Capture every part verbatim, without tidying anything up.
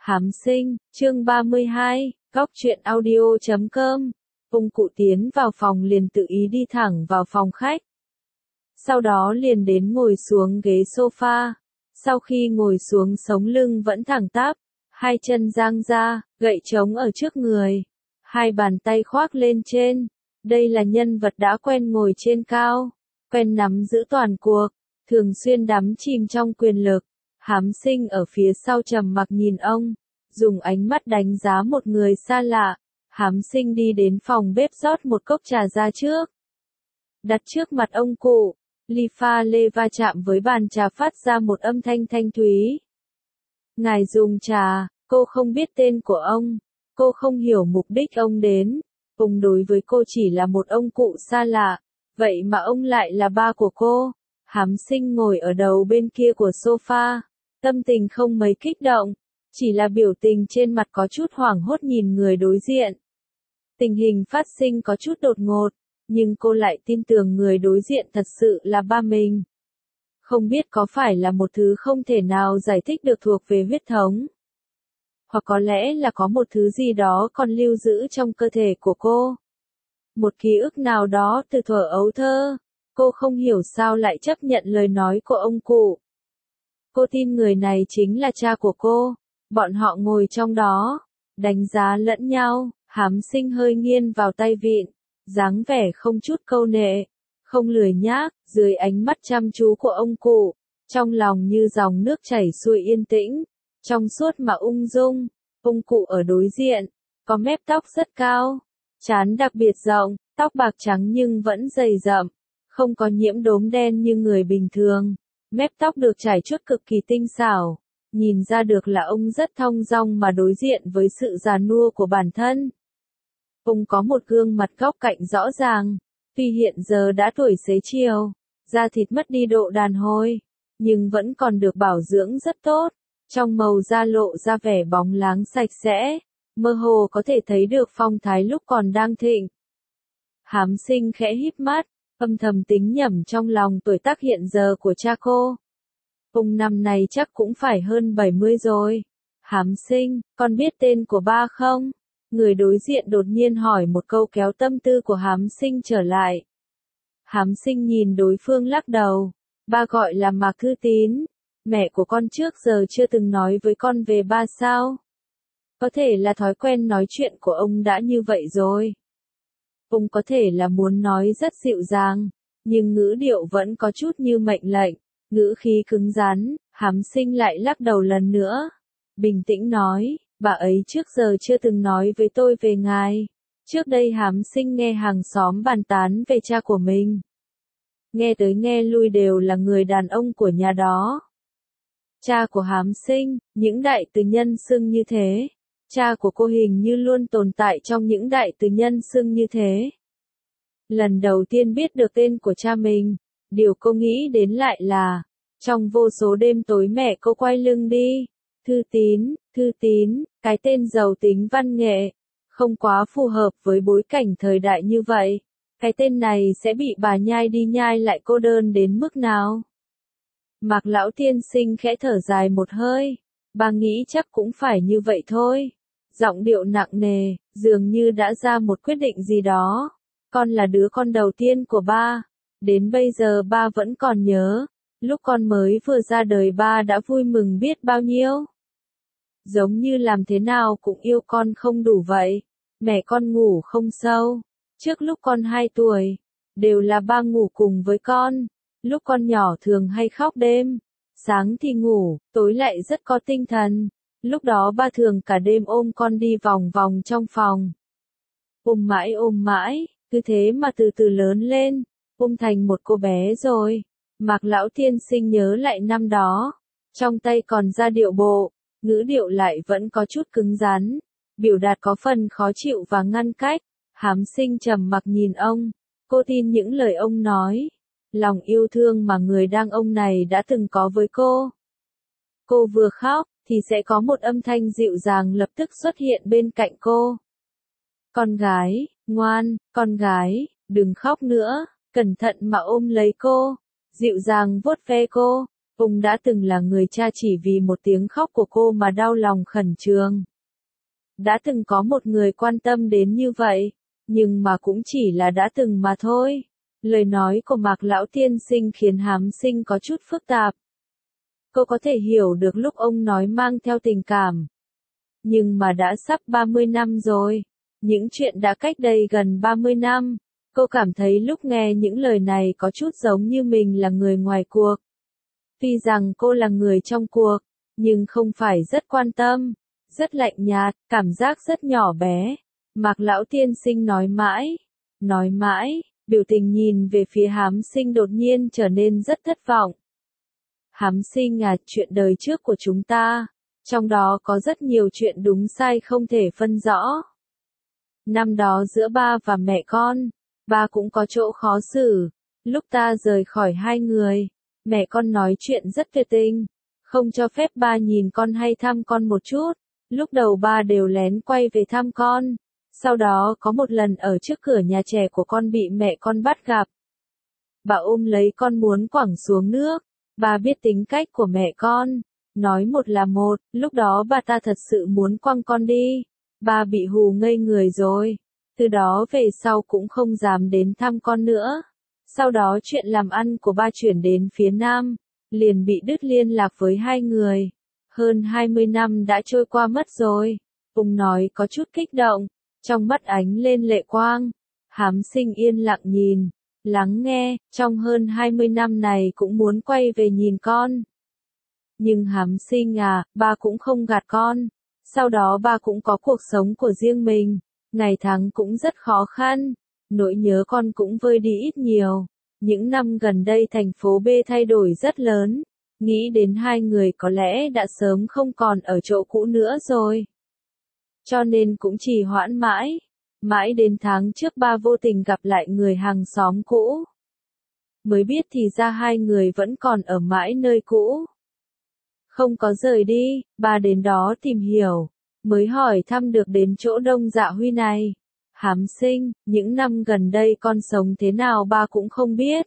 Hám sinh, chương ba mươi hai, góc truyện audio chấm com. Ung Cụ tiến vào phòng liền tự ý đi thẳng vào phòng khách. Sau đó liền đến ngồi xuống ghế sofa. Sau khi ngồi xuống sống lưng vẫn thẳng tắp, hai chân dang ra, gậy trống ở trước người, hai bàn tay khoác lên trên. Đây là nhân vật đã quen ngồi trên cao, quen nắm giữ toàn cuộc, thường xuyên đắm chìm trong quyền lực. Hám sinh ở phía sau trầm mặc nhìn ông, dùng ánh mắt đánh giá một người xa lạ. Hám sinh đi đến phòng bếp rót một cốc trà ra trước, đặt trước mặt ông cụ. Ly pha lê va chạm với bàn trà phát ra một âm thanh thanh thúy. Ngài dùng trà, cô không biết tên của ông, cô không hiểu mục đích ông đến. Ông đối với cô chỉ là một ông cụ xa lạ, vậy mà ông lại là ba của cô. Hám sinh ngồi ở đầu bên kia của sofa, tâm tình không mấy kích động, chỉ là biểu tình trên mặt có chút hoảng hốt nhìn người đối diện. Tình hình phát sinh có chút đột ngột, nhưng cô lại tin tưởng người đối diện thật sự là ba mình. Không biết có phải là một thứ không thể nào giải thích được thuộc về huyết thống, hoặc có lẽ là có một thứ gì đó còn lưu giữ trong cơ thể của cô. Một ký ức nào đó từ thuở ấu thơ. Cô không hiểu sao lại chấp nhận lời nói của ông cụ. Cô tin người này chính là cha của cô. Bọn họ ngồi trong đó, đánh giá lẫn nhau. Hám sinh hơi nghiêng vào tay vịn, dáng vẻ không chút câu nệ, không lười nhác, dưới ánh mắt chăm chú của ông cụ, trong lòng như dòng nước chảy xuôi yên tĩnh, trong suốt mà ung dung. Ông cụ ở đối diện, có mép tóc rất cao, trán đặc biệt rộng, tóc bạc trắng nhưng vẫn dày rậm, không có nhiễm đốm đen như người bình thường. Mép tóc được trải chuốt cực kỳ tinh xảo, nhìn ra được là ông rất thong dong mà đối diện với sự già nua của bản thân. Ông có một gương mặt góc cạnh rõ ràng, tuy hiện giờ đã tuổi xế chiều, da thịt mất đi độ đàn hồi, nhưng vẫn còn được bảo dưỡng rất tốt, trong màu da lộ ra vẻ bóng láng sạch sẽ, mơ hồ có thể thấy được phong thái lúc còn đang thịnh. Hám sinh khẽ híp mắt, âm thầm tính nhẩm trong lòng tuổi tác hiện giờ của cha cô. Ông năm này chắc cũng phải hơn bảy mươi rồi. Hám sinh, con biết tên của ba không? Người đối diện đột nhiên hỏi một câu kéo tâm tư của hám sinh trở lại. Hám sinh nhìn đối phương lắc đầu. Ba gọi là Mạc Thư Tín. Mẹ của con trước giờ chưa từng nói với con về ba sao? Có thể là thói quen nói chuyện của ông đã như vậy rồi. Ông có thể là muốn nói rất dịu dàng, nhưng ngữ điệu vẫn có chút như mệnh lệnh, ngữ khí cứng rắn. Hám sinh lại lắc đầu lần nữa, bình tĩnh nói, bà ấy trước giờ chưa từng nói với tôi về ngài. Trước đây hám sinh nghe hàng xóm bàn tán về cha của mình. Nghe tới nghe lui đều là người đàn ông của nhà đó. Cha của hám sinh, những đại từ nhân xưng như thế. Cha của cô hình như luôn tồn tại trong những đại từ nhân xưng như thế. Lần đầu tiên biết được tên của cha mình, điều cô nghĩ đến lại là, trong vô số đêm tối mẹ cô quay lưng đi. Thư Tín, Thư Tín, cái tên giàu tính văn nghệ, không quá phù hợp với bối cảnh thời đại như vậy. Cái tên này sẽ bị bà nhai đi nhai lại cô đơn đến mức nào? Mạc lão tiên sinh khẽ thở dài một hơi, bà nghĩ chắc cũng phải như vậy thôi. Giọng điệu nặng nề, dường như đã ra một quyết định gì đó. Con là đứa con đầu tiên của ba. Đến bây giờ ba vẫn còn nhớ. Lúc con mới vừa ra đời ba đã vui mừng biết bao nhiêu. Giống như làm thế nào cũng yêu con không đủ vậy. Mẹ con ngủ không sâu. Trước lúc con hai tuổi, đều là ba ngủ cùng với con. Lúc con nhỏ thường hay khóc đêm. Sáng thì ngủ, tối lại rất có tinh thần. Lúc đó ba thường cả đêm ôm con đi vòng vòng trong phòng. Ôm mãi ôm mãi, cứ thế mà từ từ lớn lên, ôm thành một cô bé rồi. Mạc lão tiên sinh nhớ lại năm đó, trong tay còn ra điệu bộ, ngữ điệu lại vẫn có chút cứng rắn, biểu đạt có phần khó chịu và ngăn cách. Hám sinh trầm mặc nhìn ông, cô tin những lời ông nói, lòng yêu thương mà người đàn ông này đã từng có với cô. Cô vừa khóc, thì sẽ có một âm thanh dịu dàng lập tức xuất hiện bên cạnh cô. Con gái, ngoan, con gái, đừng khóc nữa, cẩn thận mà ôm lấy cô, dịu dàng vuốt ve cô. Ông đã từng là người cha chỉ vì một tiếng khóc của cô mà đau lòng khẩn trương. Đã từng có một người quan tâm đến như vậy, nhưng mà cũng chỉ là đã từng mà thôi. Lời nói của Mạc Lão Tiên Sinh khiến Hám Sinh có chút phức tạp. Cô có thể hiểu được lúc ông nói mang theo tình cảm. Nhưng mà đã sắp ba mươi năm rồi. Những chuyện đã cách đây gần ba mươi năm. Cô cảm thấy lúc nghe những lời này có chút giống như mình là người ngoài cuộc. Tuy rằng cô là người trong cuộc, nhưng không phải rất quan tâm, rất lạnh nhạt, cảm giác rất nhỏ bé. Mạc Lão Tiên Sinh nói mãi, nói mãi, biểu tình nhìn về phía Hám Sinh đột nhiên trở nên rất thất vọng. Hám Sinh à, chuyện đời trước của chúng ta, trong đó có rất nhiều chuyện đúng sai không thể phân rõ. Năm đó giữa ba và mẹ con, ba cũng có chỗ khó xử. Lúc ta rời khỏi hai người, mẹ con nói chuyện rất tuyệt tình, không cho phép ba nhìn con hay thăm con một chút. Lúc đầu ba đều lén quay về thăm con. Sau đó có một lần ở trước cửa nhà trẻ của con bị mẹ con bắt gặp. Bà ôm lấy con muốn quẳng xuống nước. Bà biết tính cách của mẹ con. Nói một là một, lúc đó bà ta thật sự muốn quăng con đi. Ba bị hù ngây người rồi. Từ đó về sau cũng không dám đến thăm con nữa. Sau đó chuyện làm ăn của ba chuyển đến phía Nam. Liền bị đứt liên lạc với hai người. Hơn hai mươi năm đã trôi qua mất rồi. Ông nói có chút kích động. Trong mắt ánh lên lệ quang. Hám Sinh yên lặng nhìn, lắng nghe, trong hơn hai mươi năm này cũng muốn quay về nhìn con. Nhưng Hám Sinh à, ba cũng không gạt con. Sau đó ba cũng có cuộc sống của riêng mình. Ngày tháng cũng rất khó khăn. Nỗi nhớ con cũng vơi đi ít nhiều. Những năm gần đây thành phố B thay đổi rất lớn. Nghĩ đến hai người có lẽ đã sớm không còn ở chỗ cũ nữa rồi. Cho nên cũng trì hoãn mãi. Mãi đến tháng trước ba vô tình gặp lại người hàng xóm cũ. Mới biết thì ra hai người vẫn còn ở mãi nơi cũ. Không có rời đi, ba đến đó tìm hiểu. Mới hỏi thăm được đến chỗ Đông Dạ Huy này. Hám Sinh, những năm gần đây con sống thế nào ba cũng không biết.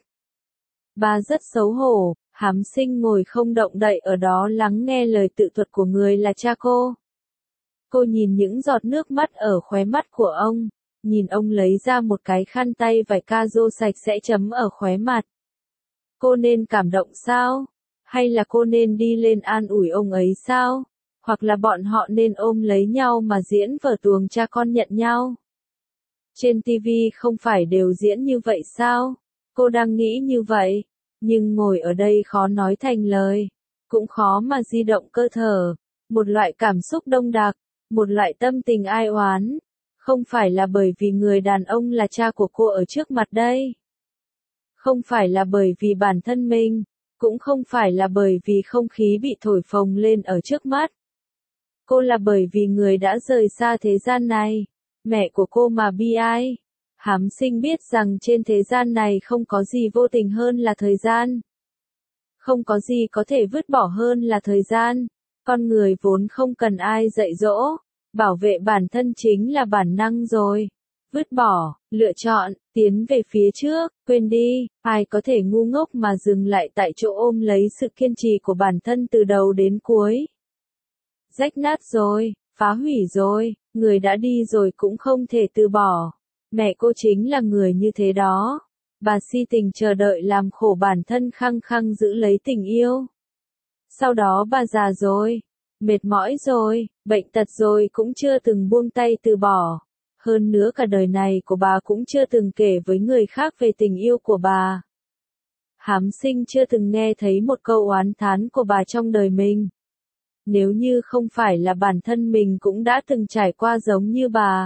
Ba rất xấu hổ. Hám Sinh ngồi không động đậy ở đó lắng nghe lời tự thuật của người là cha cô. Cô nhìn những giọt nước mắt ở khóe mắt của ông, nhìn ông lấy ra một cái khăn tay vải ca rô sạch sẽ chấm ở khóe mặt. Cô nên cảm động sao? Hay là cô nên đi lên an ủi ông ấy sao? Hoặc là bọn họ nên ôm lấy nhau mà diễn vở tuồng cha con nhận nhau? Trên ti vi không phải đều diễn như vậy sao? Cô đang nghĩ như vậy, nhưng ngồi ở đây khó nói thành lời, cũng khó mà di động cơ thở, một loại cảm xúc đông đặc. Một loại tâm tình ai oán. Không phải là bởi vì người đàn ông là cha của cô ở trước mặt đây. Không phải là bởi vì bản thân mình. Cũng không phải là bởi vì không khí bị thổi phồng lên ở trước mắt. Cô là bởi vì người đã rời xa thế gian này. Mẹ của cô mà bi ai. Hám Sinh biết rằng trên thế gian này không có gì vô tình hơn là thời gian. Không có gì có thể vứt bỏ hơn là thời gian. Con người vốn không cần ai dạy dỗ, bảo vệ bản thân chính là bản năng rồi. Vứt bỏ, lựa chọn, tiến về phía trước, quên đi, ai có thể ngu ngốc mà dừng lại tại chỗ ôm lấy sự kiên trì của bản thân từ đầu đến cuối. Rách nát rồi, phá hủy rồi, người đã đi rồi cũng không thể từ bỏ. Mẹ cô chính là người như thế đó. Bà si tình chờ đợi làm khổ bản thân khăng khăng giữ lấy tình yêu. Sau đó bà già rồi, mệt mỏi rồi, bệnh tật rồi cũng chưa từng buông tay từ bỏ. Hơn nữa cả đời này của bà cũng chưa từng kể với người khác về tình yêu của bà. Hám Sinh chưa từng nghe thấy một câu oán thán của bà trong đời mình. Nếu như không phải là bản thân mình cũng đã từng trải qua giống như bà.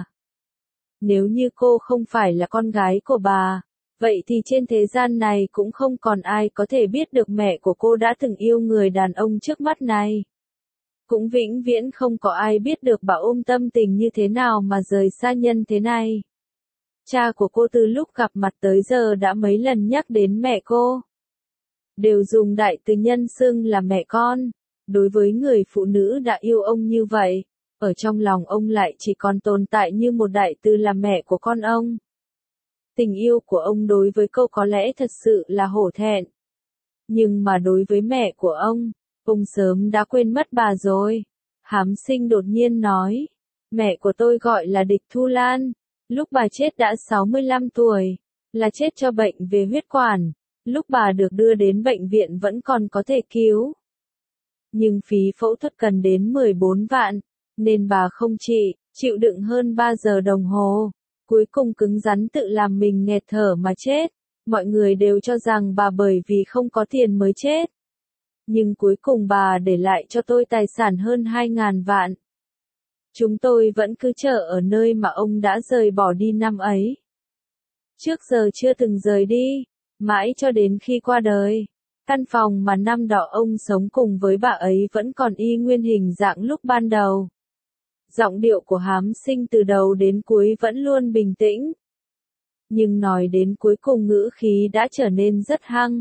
Nếu như cô không phải là con gái của bà, vậy thì trên thế gian này cũng không còn ai có thể biết được mẹ của cô đã từng yêu người đàn ông trước mắt này. Cũng vĩnh viễn không có ai biết được bà ôm tâm tình như thế nào mà rời xa nhân thế này. Cha của cô từ lúc gặp mặt tới giờ đã mấy lần nhắc đến mẹ cô. Đều dùng đại từ nhân xưng là mẹ con. Đối với người phụ nữ đã yêu ông như vậy, ở trong lòng ông lại chỉ còn tồn tại như một đại từ là mẹ của con ông. Tình yêu của ông đối với cô có lẽ thật sự là hổ thẹn. Nhưng mà đối với mẹ của ông, ông sớm đã quên mất bà rồi. Hám Sinh đột nhiên nói, mẹ của tôi gọi là Địch Thu Lan, lúc bà chết đã sáu mươi lăm tuổi, là chết cho bệnh về huyết quản, lúc bà được đưa đến bệnh viện vẫn còn có thể cứu. Nhưng phí phẫu thuật cần đến mười bốn vạn, nên bà không trị, chịu đựng hơn ba giờ đồng hồ, cuối cùng cứng rắn tự làm mình nghẹt thở mà chết. Mọi người đều cho rằng bà bởi vì không có tiền mới chết. Nhưng cuối cùng bà để lại cho tôi tài sản hơn hai ngàn vạn. Chúng tôi vẫn cứ chờ ở nơi mà ông đã rời bỏ đi năm ấy. Trước giờ chưa từng rời đi, mãi cho đến khi qua đời. Căn phòng mà năm đó ông sống cùng với bà ấy vẫn còn y nguyên hình dạng lúc ban đầu. Giọng điệu của Hám Sinh từ đầu đến cuối vẫn luôn bình tĩnh. Nhưng nói đến cuối cùng ngữ khí đã trở nên rất hăng.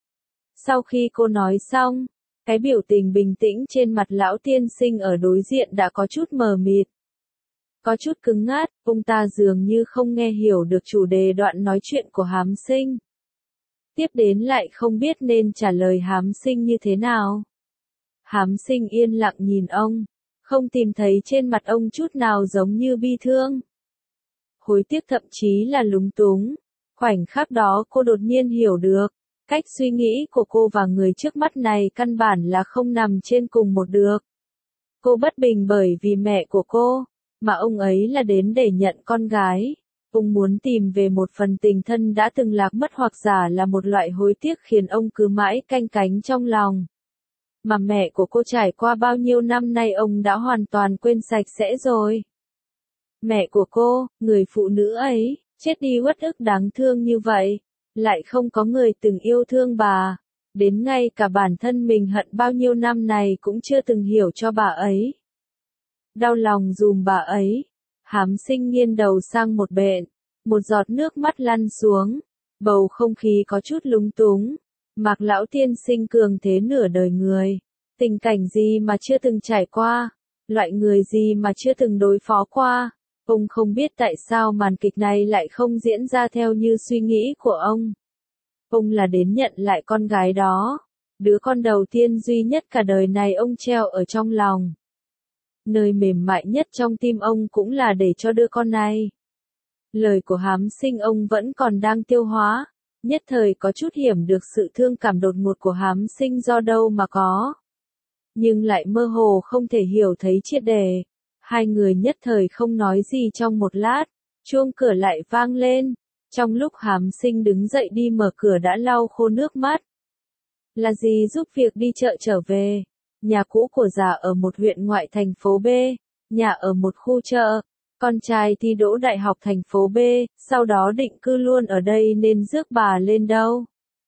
Sau khi cô nói xong, cái biểu tình bình tĩnh trên mặt lão tiên sinh ở đối diện đã có chút mờ mịt. Có chút cứng ngắt, ông ta dường như không nghe hiểu được chủ đề đoạn nói chuyện của Hám Sinh. Tiếp đến lại không biết nên trả lời Hám Sinh như thế nào. Hám Sinh yên lặng nhìn ông, không tìm thấy trên mặt ông chút nào giống như bi thương. Hối tiếc thậm chí là lúng túng. Khoảnh khắc đó cô đột nhiên hiểu được, cách suy nghĩ của cô và người trước mắt này căn bản là không nằm trên cùng một được. Cô bất bình bởi vì mẹ của cô, mà ông ấy là đến để nhận con gái. Ông muốn tìm về một phần tình thân đã từng lạc mất hoặc giả là một loại hối tiếc khiến ông cứ mãi canh cánh trong lòng. Mà mẹ của cô trải qua bao nhiêu năm nay ông đã hoàn toàn quên sạch sẽ rồi. Mẹ của cô, người phụ nữ ấy, chết đi uất ức đáng thương như vậy, lại không có người từng yêu thương bà, đến ngay cả bản thân mình hận bao nhiêu năm này cũng chưa từng hiểu cho bà ấy. Đau lòng dùm bà ấy, Hám Sinh nghiêng đầu sang một bên, một giọt nước mắt lăn xuống, bầu không khí có chút lúng túng. Mạc lão tiên sinh cường thế nửa đời người, tình cảnh gì mà chưa từng trải qua, loại người gì mà chưa từng đối phó qua. Ông không biết tại sao màn kịch này lại không diễn ra theo như suy nghĩ của ông. Ông là đến nhận lại con gái đó, đứa con đầu tiên duy nhất cả đời này ông treo ở trong lòng. Nơi mềm mại nhất trong tim ông cũng là để cho đứa con này. Lời của Hám Sinh ông vẫn còn đang tiêu hóa, nhất thời có chút hiểm được sự thương cảm đột ngột của Hám Sinh do đâu mà có. Nhưng lại mơ hồ không thể hiểu thấy triệt đề. Hai người nhất thời không nói gì trong một lát, chuông cửa lại vang lên. Trong lúc Hám Sinh đứng dậy đi mở cửa đã lau khô nước mắt. Là gì giúp việc đi chợ trở về? Nhà cũ của già ở một huyện ngoại thành phố B, nhà ở một khu chợ. Con trai thi đỗ đại học thành phố B, sau đó định cư luôn ở đây nên rước bà lên đâu.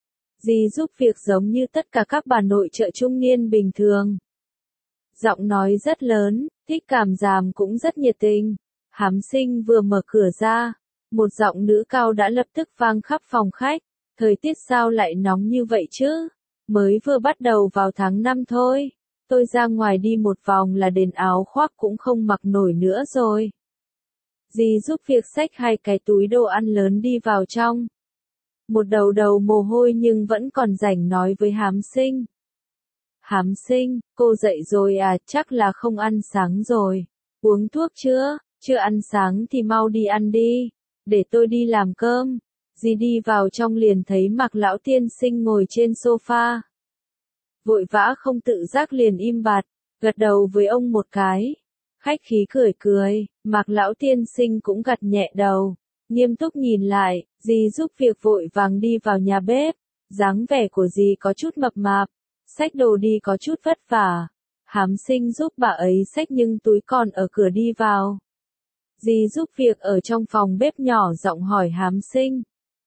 Dì giúp việc giống như tất cả các bà nội trợ trung niên bình thường. Giọng nói rất lớn, thích cảm giảm cũng rất nhiệt tình. Hám Sinh vừa mở cửa ra, một giọng nữ cao đã lập tức vang khắp phòng khách. Thời tiết sao lại nóng như vậy chứ? Mới vừa bắt đầu vào tháng năm thôi. Tôi ra ngoài đi một vòng là đến áo khoác cũng không mặc nổi nữa rồi. Dì giúp việc xách hai cái túi đồ ăn lớn đi vào trong. Một đầu đầu mồ hôi nhưng vẫn còn rảnh nói với Hám Sinh. Hám Sinh, cô dậy rồi à, chắc là không ăn sáng rồi. Uống thuốc chưa? Chưa ăn sáng thì mau đi ăn đi, để tôi đi làm cơm. Dì đi vào trong liền thấy Mạc lão tiên sinh ngồi trên sofa. Vội vã không tự giác liền im bặt, gật đầu với ông một cái. Khách khí cười cười, Mạc lão tiên sinh cũng gật nhẹ đầu, nghiêm túc nhìn lại, dì giúp việc vội vàng đi vào nhà bếp, dáng vẻ của dì có chút mập mạp, xách đồ đi có chút vất vả. Hám Sinh giúp bà ấy xách nhưng túi còn ở cửa đi vào. Dì giúp việc ở trong phòng bếp nhỏ giọng hỏi Hám Sinh.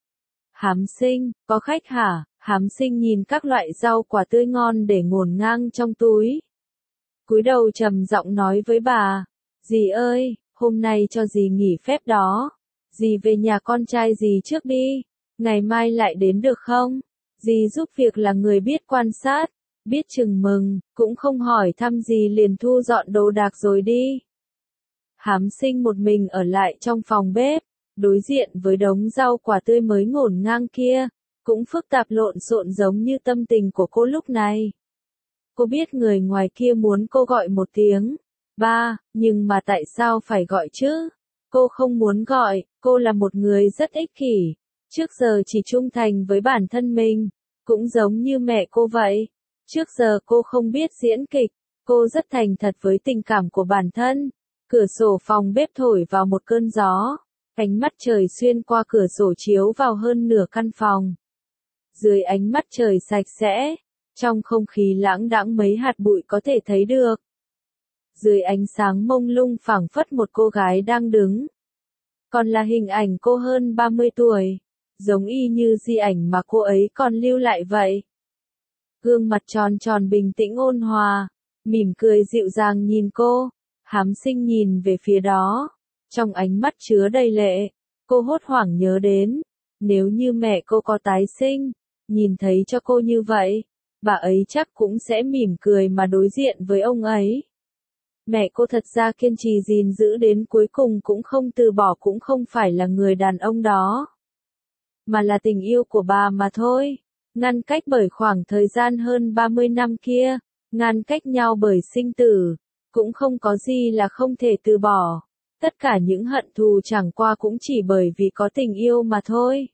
Hám Sinh, có khách hả? Hám Sinh nhìn các loại rau quả tươi ngon để ngổn ngang trong túi. Cúi đầu trầm giọng nói với bà, dì ơi, hôm nay cho dì nghỉ phép đó. Dì về nhà con trai dì trước đi, ngày mai lại đến được không? Dì giúp việc là người biết quan sát, biết chừng mừng, cũng không hỏi thăm gì liền thu dọn đồ đạc rồi đi. Hám Sinh một mình ở lại trong phòng bếp, đối diện với đống rau quả tươi mới ngổn ngang kia, cũng phức tạp lộn xộn giống như tâm tình của cô lúc này. Cô biết người ngoài kia muốn cô gọi một tiếng ba, nhưng mà tại sao phải gọi chứ? Cô không muốn gọi, cô là một người rất ích kỷ, trước giờ chỉ trung thành với bản thân mình, cũng giống như mẹ cô vậy. Trước giờ cô không biết diễn kịch, cô rất thành thật với tình cảm của bản thân. Cửa sổ phòng bếp thổi vào một cơn gió, ánh mắt trời xuyên qua cửa sổ chiếu vào hơn nửa căn phòng. Dưới ánh mắt trời sạch sẽ, trong không khí lãng đãng mấy hạt bụi có thể thấy được. Dưới ánh sáng mông lung phảng phất một cô gái đang đứng. Còn là hình ảnh cô hơn ba mươi tuổi, giống y như di ảnh mà cô ấy còn lưu lại vậy. Gương mặt tròn tròn bình tĩnh ôn hòa, mỉm cười dịu dàng nhìn cô, Hám Sinh nhìn về phía đó, trong ánh mắt chứa đầy lệ, cô hốt hoảng nhớ đến, nếu như mẹ cô có tái sinh, nhìn thấy cho cô như vậy, bà ấy chắc cũng sẽ mỉm cười mà đối diện với ông ấy. Mẹ cô thật ra kiên trì gìn giữ đến cuối cùng cũng không từ bỏ, cũng không phải là người đàn ông đó, mà là tình yêu của bà mà thôi. Ngăn cách bởi khoảng thời gian hơn ba mươi năm kia, ngăn cách nhau bởi sinh tử, cũng không có gì là không thể từ bỏ. Tất cả những hận thù chẳng qua cũng chỉ bởi vì có tình yêu mà thôi.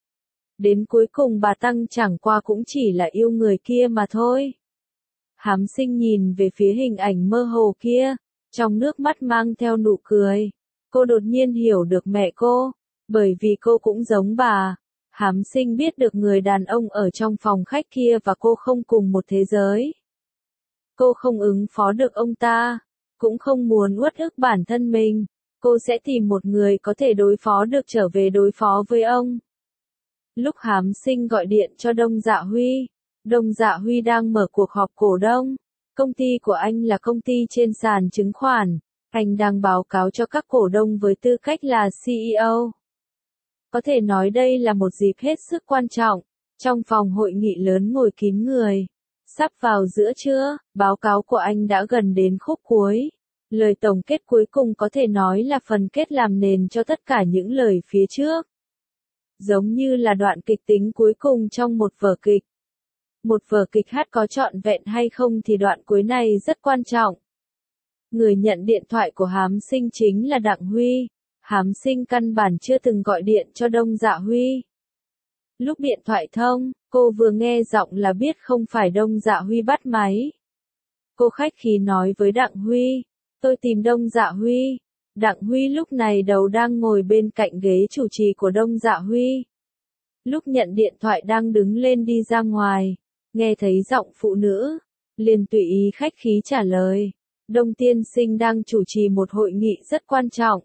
Đến cuối cùng bà Tăng chẳng qua cũng chỉ là yêu người kia mà thôi. Hám Sinh nhìn về phía hình ảnh mơ hồ kia, trong nước mắt mang theo nụ cười. Cô đột nhiên hiểu được mẹ cô, bởi vì cô cũng giống bà. Hám Sinh biết được người đàn ông ở trong phòng khách kia và cô không cùng một thế giới. Cô không ứng phó được ông ta, cũng không muốn uất ức bản thân mình. Cô sẽ tìm một người có thể đối phó được trở về đối phó với ông. Lúc Hám Sinh gọi điện cho Đông Dạ Huy, Đông Dạ Huy đang mở cuộc họp cổ đông. Công ty của anh là công ty trên sàn chứng khoán, anh đang báo cáo cho các cổ đông với tư cách là xê e ô. Có thể nói đây là một dịp hết sức quan trọng. Trong phòng hội nghị lớn ngồi kín người. Sắp vào giữa trưa, báo cáo của anh đã gần đến khúc cuối. Lời tổng kết cuối cùng có thể nói là phần kết làm nền cho tất cả những lời phía trước. Giống như là đoạn kịch tính cuối cùng trong một vở kịch. Một vở kịch hát có trọn vẹn hay không thì đoạn cuối này rất quan trọng. Người nhận điện thoại của Hám Sinh chính là Đặng Huy. Hám Sinh căn bản chưa từng gọi điện cho Đông Dạ Huy. Lúc điện thoại thông, cô vừa nghe giọng là biết không phải Đông Dạ Huy bắt máy. Cô khách khí nói với Đặng Huy, tôi tìm Đông Dạ Huy. Đặng Huy lúc này đầu đang ngồi bên cạnh ghế chủ trì của Đông Dạ Huy. Lúc nhận điện thoại đang đứng lên đi ra ngoài, nghe thấy giọng phụ nữ, liền tùy ý khách khí trả lời. Đông tiên sinh đang chủ trì một hội nghị rất quan trọng.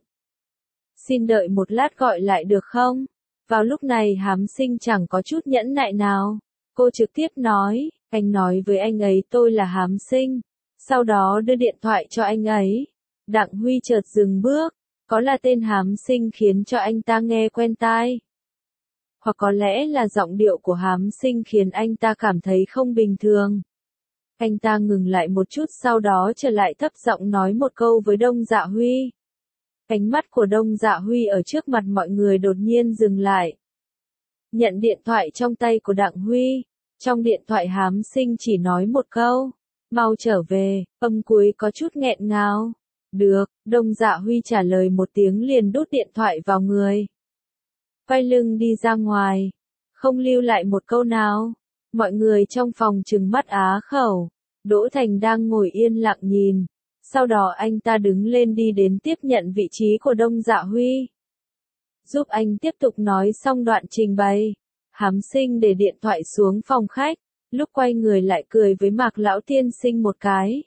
Xin đợi một lát gọi lại được không? Vào lúc này Hám Sinh chẳng có chút nhẫn nại nào. Cô trực tiếp nói, anh nói với anh ấy tôi là Hám Sinh. Sau đó đưa điện thoại cho anh ấy. Đặng Huy chợt dừng bước. Có là tên Hám Sinh khiến cho anh ta nghe quen tai. Hoặc có lẽ là giọng điệu của Hám Sinh khiến anh ta cảm thấy không bình thường. Anh ta ngừng lại một chút sau đó trở lại thấp giọng nói một câu với Đông Dạ Huy. Ánh mắt của Đông Dạ Huy ở trước mặt mọi người đột nhiên dừng lại. Nhận điện thoại trong tay của Đặng Huy. Trong điện thoại Hám Sinh chỉ nói một câu. Mau trở về, âm cuối có chút nghẹn ngào. Được, Đông Dạ Huy trả lời một tiếng liền đút điện thoại vào người. Quay lưng đi ra ngoài. Không lưu lại một câu nào. Mọi người trong phòng trừng mắt á khẩu. Đỗ Thành đang ngồi yên lặng nhìn. Sau đó anh ta đứng lên đi đến tiếp nhận vị trí của Đông Dạ Huy. Giúp anh tiếp tục nói xong đoạn trình bày. Hám Sinh để điện thoại xuống phòng khách. Lúc quay người lại cười với Mạc Lão Tiên Sinh một cái.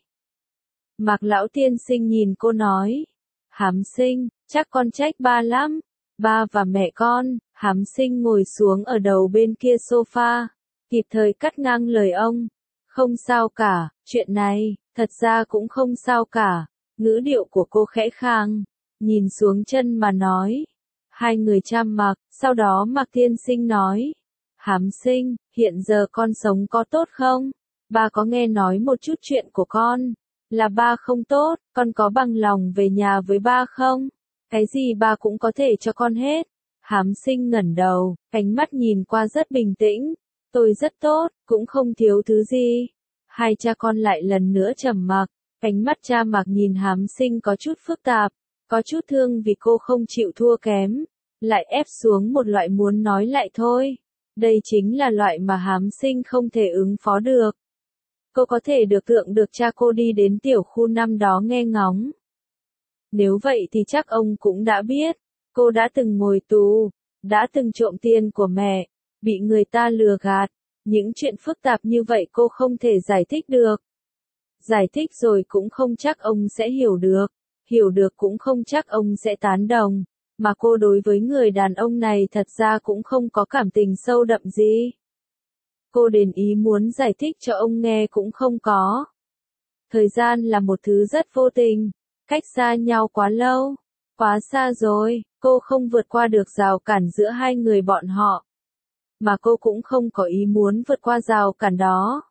Mạc Lão Tiên Sinh nhìn cô nói. Hám Sinh, chắc con trách ba lắm. Ba và mẹ con. Hám Sinh ngồi xuống ở đầu bên kia sofa. Kịp thời cắt ngang lời ông. Không sao cả, chuyện này, thật ra cũng không sao cả. Ngữ điệu của cô khẽ khang, nhìn xuống chân mà nói. Hai người chăm mặc, sau đó Mạc Tiên Sinh nói. Hám Sinh, hiện giờ con sống có tốt không? Ba có nghe nói một chút chuyện của con. Là ba không tốt, con có bằng lòng về nhà với ba không? Cái gì ba cũng có thể cho con hết. Hám Sinh ngẩng đầu, ánh mắt nhìn qua rất bình tĩnh. Tôi rất tốt, cũng không thiếu thứ gì. Hai cha con lại lần nữa trầm mặc, ánh mắt cha Mạc nhìn Hám Sinh có chút phức tạp, có chút thương vì cô không chịu thua kém, lại ép xuống một loại muốn nói lại thôi. Đây chính là loại mà Hám Sinh không thể ứng phó được. Cô có thể được tượng được cha cô đi đến tiểu khu năm đó nghe ngóng. Nếu vậy thì chắc ông cũng đã biết, cô đã từng ngồi tù, đã từng trộm tiền của mẹ, bị người ta lừa gạt. Những chuyện phức tạp như vậy cô không thể giải thích được. Giải thích rồi cũng không chắc ông sẽ hiểu được, hiểu được cũng không chắc ông sẽ tán đồng, mà cô đối với người đàn ông này thật ra cũng không có cảm tình sâu đậm gì. Cô đến ý muốn giải thích cho ông nghe cũng không có. Thời gian là một thứ rất vô tình, cách xa nhau quá lâu, quá xa rồi, cô không vượt qua được rào cản giữa hai người bọn họ. Mà cô cũng không có ý muốn vượt qua rào cản đó.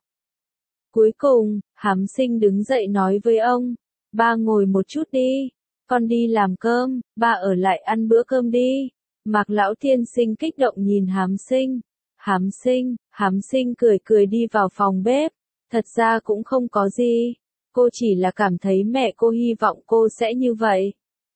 Cuối cùng, Hám Sinh đứng dậy nói với ông, ba ngồi một chút đi, con đi làm cơm, ba ở lại ăn bữa cơm đi. Mạc Lão Tiên Sinh kích động nhìn Hám Sinh. Hám Sinh, Hám Sinh cười cười đi vào phòng bếp, thật ra cũng không có gì, cô chỉ là cảm thấy mẹ cô hy vọng cô sẽ như vậy.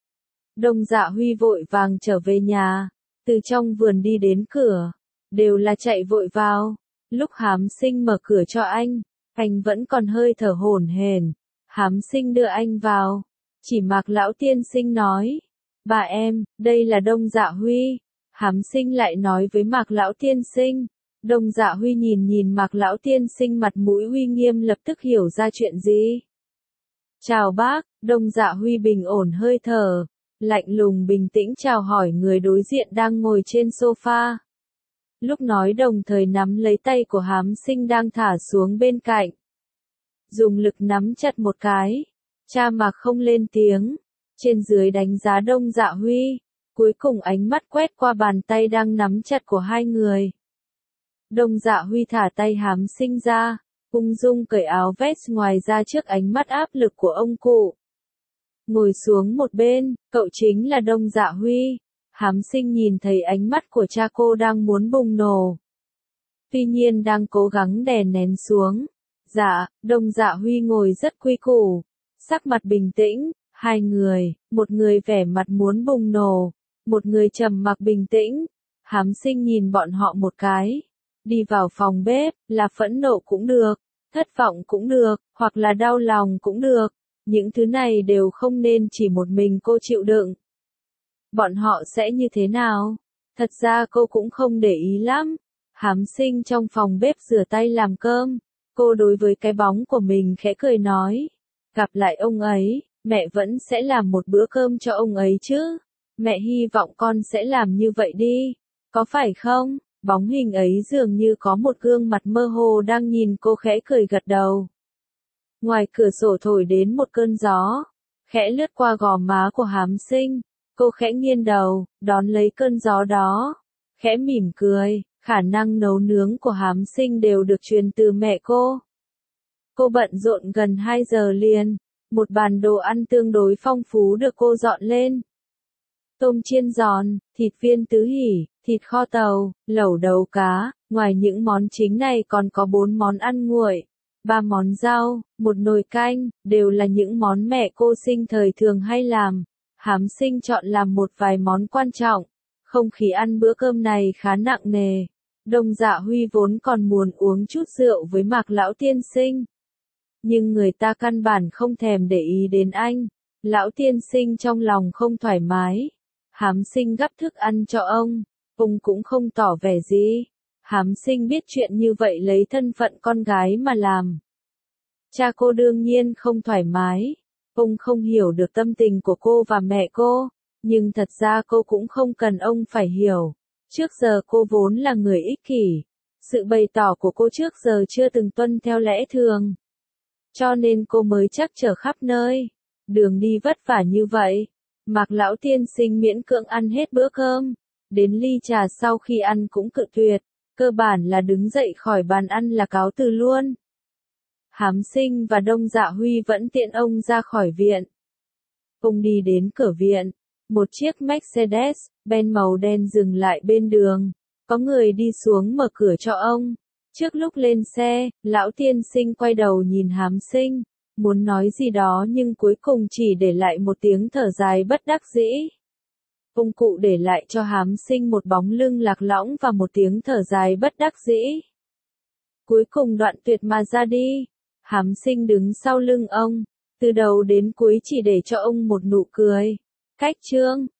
Đông Dạ Huy vội vàng trở về nhà, từ trong vườn đi đến cửa, đều là chạy vội vào. Lúc Hám Sinh mở cửa cho anh, anh vẫn còn hơi thở hổn hển. Hám Sinh đưa anh vào, chỉ Mạc Lão Tiên Sinh nói, bà em, đây là Đông Dạ Huy. Hám Sinh lại nói với Mạc Lão Tiên Sinh. Đông Dạ Huy nhìn nhìn Mạc Lão Tiên Sinh mặt mũi uy nghiêm lập tức hiểu ra chuyện gì. Chào bác, Đông Dạ Huy bình ổn hơi thở, lạnh lùng bình tĩnh chào hỏi người đối diện đang ngồi trên sofa. Lúc nói đồng thời nắm lấy tay của Hám Sinh đang thả xuống bên cạnh. Dùng lực nắm chặt một cái, cha Mạc không lên tiếng, trên dưới đánh giá Đông Dạ Huy. Cuối cùng ánh mắt quét qua bàn tay đang nắm chặt của hai người. Đông Dạ Huy thả tay Hám Sinh ra, ung dung cởi áo vest ngoài ra trước ánh mắt áp lực của ông cụ. Ngồi xuống một bên, cậu chính là Đông Dạ Huy. Hám Sinh nhìn thấy ánh mắt của cha cô đang muốn bùng nổ. Tuy nhiên đang cố gắng đè nén xuống. Dạ, Đông Dạ Huy ngồi rất quy củ, sắc mặt bình tĩnh, hai người, một người vẻ mặt muốn bùng nổ. Một người trầm mặc bình tĩnh. Hám Sinh nhìn bọn họ một cái. Đi vào phòng bếp, là phẫn nộ cũng được, thất vọng cũng được, hoặc là đau lòng cũng được. Những thứ này đều không nên chỉ một mình cô chịu đựng. Bọn họ sẽ như thế nào? Thật ra cô cũng không để ý lắm. Hám Sinh trong phòng bếp rửa tay làm cơm. Cô đối với cái bóng của mình khẽ cười nói. Gặp lại ông ấy, mẹ vẫn sẽ làm một bữa cơm cho ông ấy chứ. Mẹ hy vọng con sẽ làm như vậy đi, có phải không? Bóng hình ấy dường như có một gương mặt mơ hồ đang nhìn cô khẽ cười gật đầu. Ngoài cửa sổ thổi đến một cơn gió, khẽ lướt qua gò má của Hám Sinh, cô khẽ nghiêng đầu, đón lấy cơn gió đó, khẽ mỉm cười, khả năng nấu nướng của Hám Sinh đều được truyền từ mẹ cô. Cô bận rộn gần hai giờ liền, một bàn đồ ăn tương đối phong phú được cô dọn lên. Tôm chiên giòn, thịt viên tứ hỉ, thịt kho tàu, lẩu đầu cá, ngoài những món chính này còn có bốn món ăn nguội, ba món rau, một nồi canh, đều là những món mẹ cô Sinh thời thường hay làm. Hám Sinh chọn làm một vài món quan trọng, không khí ăn bữa cơm này khá nặng nề. Đông Dạ Huy vốn còn muốn uống chút rượu với Mạc Lão Tiên Sinh. Nhưng người ta căn bản không thèm để ý đến anh. Lão Tiên Sinh trong lòng không thoải mái. Hám Sinh gắp thức ăn cho ông, ông cũng không tỏ vẻ gì. Hám Sinh biết chuyện như vậy lấy thân phận con gái mà làm. Cha cô đương nhiên không thoải mái. Ông không hiểu được tâm tình của cô và mẹ cô, nhưng thật ra cô cũng không cần ông phải hiểu. Trước giờ cô vốn là người ích kỷ. Sự bày tỏ của cô trước giờ chưa từng tuân theo lẽ thường. Cho nên cô mới trắc trở khắp nơi. Đường đi vất vả như vậy. Mạc Lão Tiên Sinh miễn cưỡng ăn hết bữa cơm. Đến ly trà sau khi ăn cũng cự tuyệt. Cơ bản là đứng dậy khỏi bàn ăn là cáo từ luôn. Hám Sinh và Đông Dạ Huy vẫn tiện ông ra khỏi viện. Ông đi đến cửa viện, Một chiếc Mercedes-Benz màu đen dừng lại bên đường. Có người đi xuống mở cửa cho ông. Trước lúc lên xe, lão tiên sinh quay đầu nhìn Hám Sinh, muốn nói gì đó nhưng cuối cùng chỉ để lại một tiếng thở dài bất đắc dĩ. Ông cụ để lại cho Hám Sinh một bóng lưng lạc lõng và một tiếng thở dài bất đắc dĩ. Cuối cùng đoạn tuyệt mà ra đi. Hám Sinh đứng sau lưng ông, từ đầu đến cuối chỉ để cho ông một nụ cười. Cách chương